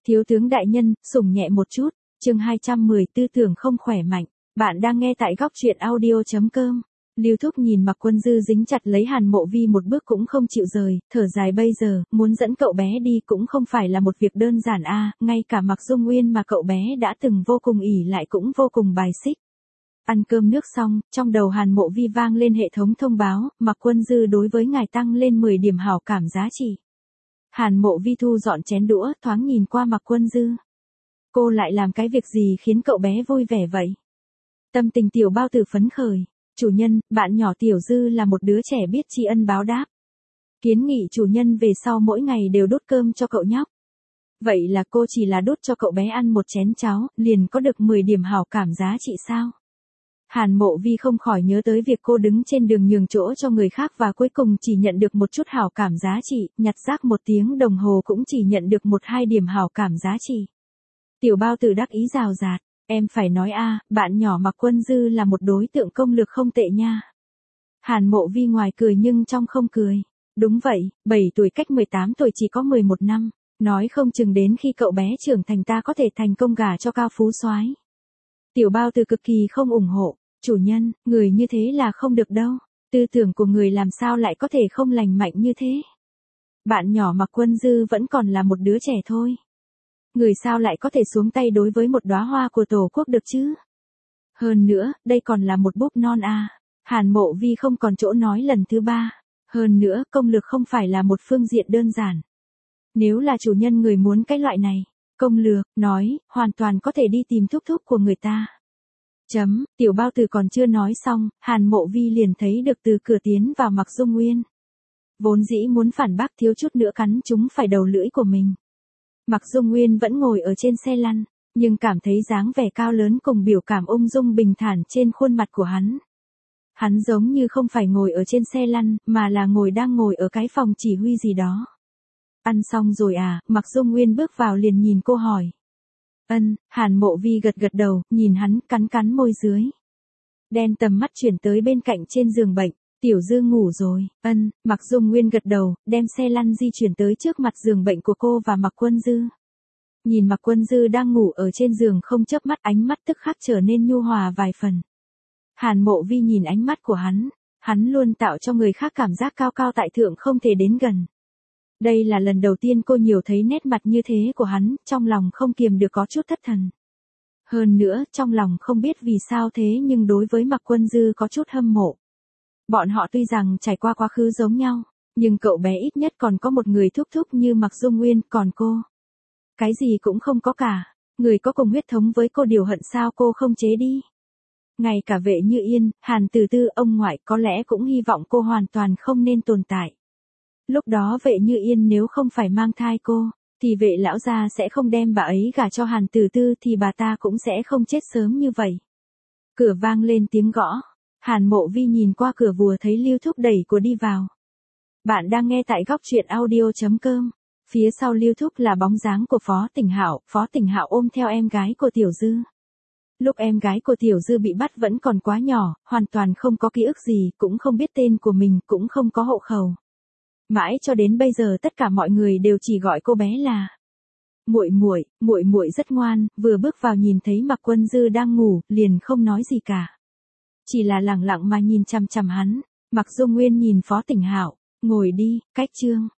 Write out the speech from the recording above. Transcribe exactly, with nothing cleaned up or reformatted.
Thiếu tướng đại nhân, sủng nhẹ một chút, chương hai trăm mười, tư tưởng không khỏe mạnh. Bạn đang nghe tại góc truyện audio chấm com. Lưu Thúc nhìn Mạc Quân Dư dính chặt lấy Hàn Mộ Vi một bước cũng không chịu rời, thở dài bây giờ, muốn dẫn cậu bé đi cũng không phải là một việc đơn giản a, ngay cả Mạc Dung Nguyên mà cậu bé đã từng vô cùng ỷ lại cũng vô cùng bài xích. Ăn cơm nước xong, trong đầu Hàn Mộ Vi vang lên hệ thống thông báo, Mạc Quân Dư đối với ngài tăng lên mười điểm hảo cảm giá trị. Hàn Mộ Vi thu dọn chén đũa, thoáng nhìn qua Mạc Quân Dư. Cô lại làm cái việc gì khiến cậu bé vui vẻ vậy? Tâm tình Tiểu Bao Tử phấn khởi. Chủ nhân, bạn nhỏ Tiểu Dư là một đứa trẻ biết tri ân báo đáp. Kiến nghị chủ nhân về sau mỗi ngày đều đút cơm cho cậu nhóc. Vậy là cô chỉ là đút cho cậu bé ăn một chén cháo, liền có được mười điểm hảo cảm giá trị sao? Hàn Mộ Vi không khỏi nhớ tới việc cô đứng trên đường nhường chỗ cho người khác và cuối cùng chỉ nhận được một chút hảo cảm giá trị, nhặt rác một tiếng đồng hồ cũng chỉ nhận được một hai điểm hảo cảm giá trị. Tiểu Bao Tử đắc ý rào rạt, em phải nói a, bạn nhỏ Mạc Quân Dư là một đối tượng công lược không tệ nha. Hàn Mộ Vi ngoài cười nhưng trong không cười. Đúng vậy, bảy tuổi cách mười tám tuổi chỉ có mười một năm, nói không chừng đến khi cậu bé trưởng thành ta có thể thành công gả cho cao phú soái. Tiểu Bao Tử cực kỳ không ủng hộ, chủ nhân, người như thế là không được đâu, tư tưởng của người làm sao lại có thể không lành mạnh như thế. Bạn nhỏ Mạc Quân Dư vẫn còn là một đứa trẻ thôi. Người sao lại có thể xuống tay đối với một đóa hoa của Tổ quốc được chứ? Hơn nữa, đây còn là một búp non a. Hàn Mộ Vi không còn chỗ nói lần thứ ba. Hơn nữa, công lược không phải là một phương diện đơn giản. Nếu là chủ nhân người muốn cái loại này, công lược, nói, hoàn toàn có thể đi tìm thúc thúc của người ta. Chấm, Tiểu Bao Tử còn chưa nói xong, Hàn Mộ Vi liền thấy được từ cửa tiến vào Mạc Dung Nguyên. Vốn dĩ muốn phản bác thiếu chút nữa cắn trúng phải đầu lưỡi của mình. Mạc Dung Nguyên vẫn ngồi ở trên xe lăn, nhưng cảm thấy dáng vẻ cao lớn cùng biểu cảm ung dung bình thản trên khuôn mặt của hắn. Hắn giống như không phải ngồi ở trên xe lăn, mà là ngồi đang ngồi ở cái phòng chỉ huy gì đó. Ăn xong rồi à, Mạc Dung Nguyên bước vào liền nhìn cô hỏi. Ân, Hàn Mộ Vi gật gật đầu, nhìn hắn cắn cắn môi dưới. Đen tầm mắt chuyển tới bên cạnh trên giường bệnh. Tiểu Dư ngủ rồi, ân, Mạc Dung Nguyên gật đầu, đem xe lăn di chuyển tới trước mặt giường bệnh của cô và Mạc Quân Dư. Nhìn Mạc Quân Dư đang ngủ ở trên giường không chớp mắt, ánh mắt tức khắc trở nên nhu hòa vài phần. Hàn Mộ Vi nhìn ánh mắt của hắn, hắn luôn tạo cho người khác cảm giác cao cao tại thượng không thể đến gần. Đây là lần đầu tiên cô nhiều thấy nét mặt như thế của hắn, trong lòng không kiềm được có chút thất thần. Hơn nữa, trong lòng không biết vì sao thế nhưng đối với Mạc Quân Dư có chút hâm mộ. Bọn họ tuy rằng trải qua quá khứ giống nhau, nhưng cậu bé ít nhất còn có một người thúc thúc như Mạc Dung Nguyên, còn cô. Cái gì cũng không có cả, người có cùng huyết thống với cô điều hận sao cô không chế đi. Ngay cả Vệ Như Yên, Hàn Từ Tư, ông ngoại có lẽ cũng hy vọng cô hoàn toàn không nên tồn tại. Lúc đó Vệ Như Yên nếu không phải mang thai cô, thì Vệ lão gia sẽ không đem bà ấy gả cho Hàn Từ Tư thì bà ta cũng sẽ không chết sớm như vậy. Cửa vang lên tiếng gõ. Hàn Mộ Vi nhìn qua cửa vùa thấy Lưu Thúc đẩy của đi vào. Bạn đang nghe tại góc truyện audio chấm com. Phía sau Lưu Thúc là bóng dáng của Phó Tỉnh Hạo, Phó Tỉnh Hạo ôm theo em gái của Tiểu Dư. Lúc em gái của Tiểu Dư bị bắt vẫn còn quá nhỏ, hoàn toàn không có ký ức gì, cũng không biết tên của mình, cũng không có hộ khẩu. Mãi cho đến bây giờ tất cả mọi người đều chỉ gọi cô bé là Muội Muội. Muội Muội rất ngoan, vừa bước vào nhìn thấy Mạc Quân Dư đang ngủ, liền không nói gì cả. Chỉ là lẳng lặng mà nhìn chằm chằm hắn. Mạc Dung Nguyên nhìn Phó Tỉnh Hạo, ngồi đi, cách chương.